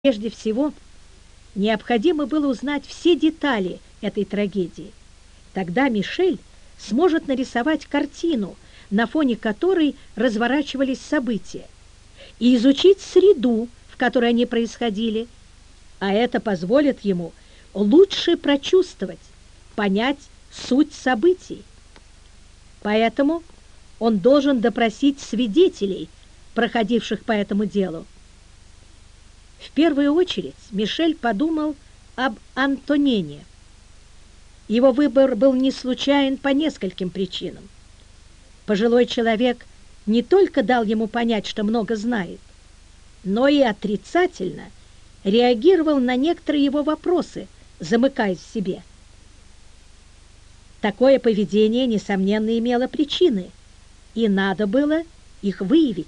Прежде всего, необходимо было узнать все детали этой трагедии. Тогда Мишель сможет нарисовать картину, на фоне которой разворачивались события, и изучить среду, в которой они происходили, а это позволит ему лучше прочувствовать, понять суть событий. Поэтому он должен допросить свидетелей, проходивших по этому делу. В первую очередь Мишель подумал об Антонене. Его выбор был не случайен по нескольким причинам. Пожилой человек не только дал ему понять, что много знает, но и отрицательно реагировал на некоторые его вопросы, замыкаясь в себе. Такое поведение, несомненно, имело причины, и надо было их выявить.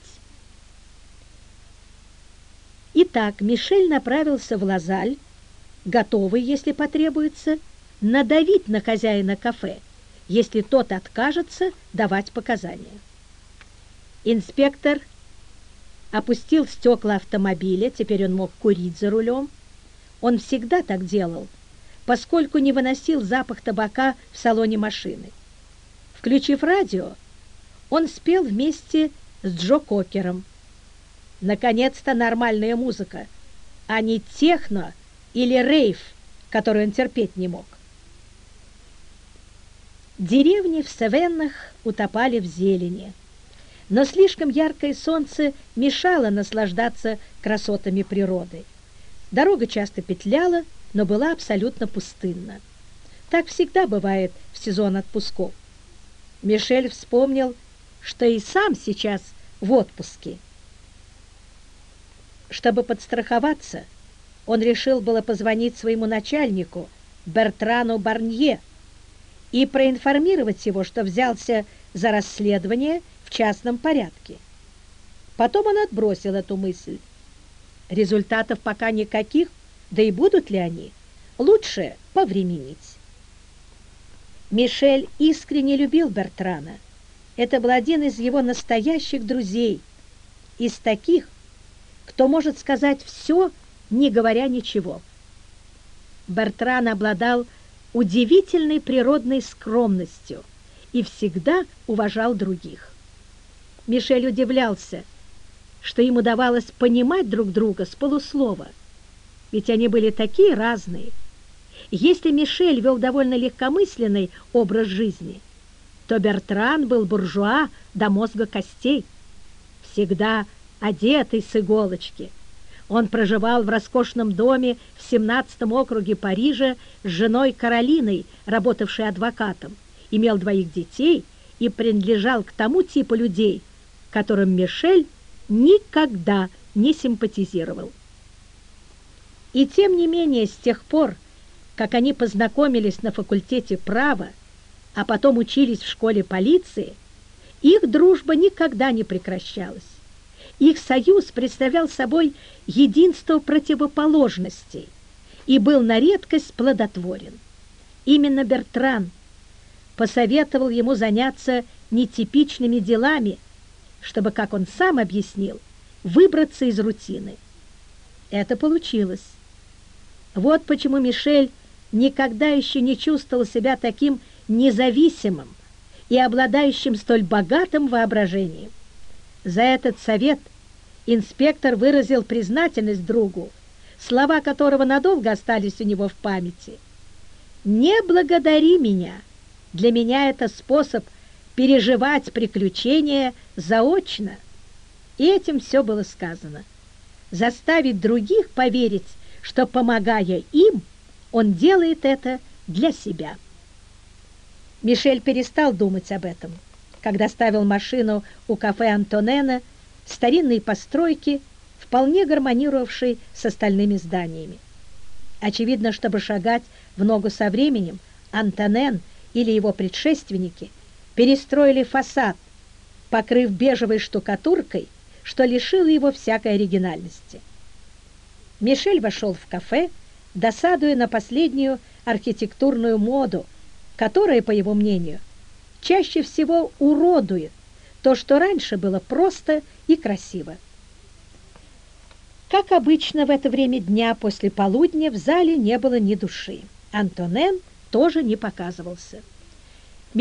Итак, Мишель направился в Лазаль, готовый, если потребуется, надавить на хозяина кафе, если тот откажется давать показания. Инспектор опустил стекла автомобиля, теперь он мог курить за рулем. Он всегда так делал, поскольку не выносил запах табака в салоне машины. Включив радио, он спел вместе с Джо Кокером. Наконец-то нормальная музыка, а не техно или рейв, который он терпеть не мог. Деревни в Севеннах утопали в зелени, но слишком яркое солнце мешало наслаждаться красотами природы. Дорога часто петляла, но была абсолютно пустынна. Так всегда бывает в сезон отпусков. Мишель вспомнил, что и сам сейчас в отпуске. Чтобы подстраховаться, он решил было позвонить своему начальнику, Бертрану Барнье, и проинформировать его, что взялся за расследование в частном порядке. Потом он отбросил эту мысль. Результатов пока никаких, да и будут ли они, лучше повременить. Мишель искренне любил Бертрана. Это был один из его настоящих друзей, из таких, кто может сказать все, не говоря ничего. Бертран обладал удивительной природной скромностью и всегда уважал других. Мишель удивлялся, что им удавалось понимать друг друга с полуслова, ведь они были такие разные. Если Мишель вел довольно легкомысленный образ жизни, то Бертран был буржуа до мозга костей, всегда одетый с иголочки. Он проживал в роскошном доме в 17-м округе Парижа с женой Каролиной, работавшей адвокатом, имел 2 детей и принадлежал к тому типу людей, которым Мишель никогда не симпатизировал. И тем не менее, с тех пор, как они познакомились на факультете права, а потом учились в школе полиции, их дружба никогда не прекращалась. Их союз представлял собой единство противоположностей и был на редкость плодотворен. Именно Бертран посоветовал ему заняться нетипичными делами, чтобы, как он сам объяснил, выбраться из рутины. Это получилось. Вот почему Мишель никогда еще не чувствовал себя таким независимым и обладающим столь богатым воображением. За этот совет инспектор выразил признательность другу, слова которого надолго остались у него в памяти. «Не благодари меня. Для меня это способ переживать приключения заочно». И этим все было сказано. Заставить других поверить, что, помогая им, он делает это для себя. Мишель перестал думать об этом, когда ставил машину у кафе Антонена, старинной постройки, вполне гармонировавшей с остальными зданиями. Очевидно, чтобы шагать в ногу со временем, Антонен или его предшественники перестроили фасад, покрыв бежевой штукатуркой, что лишило его всякой оригинальности. Мишель вошел в кафе, досадуя на последнюю архитектурную моду, которая, по его мнению, чаще всего уродует то, что раньше было просто и красиво. Как обычно в это время дня после полудня в зале не было ни души. Антонен тоже не показывался.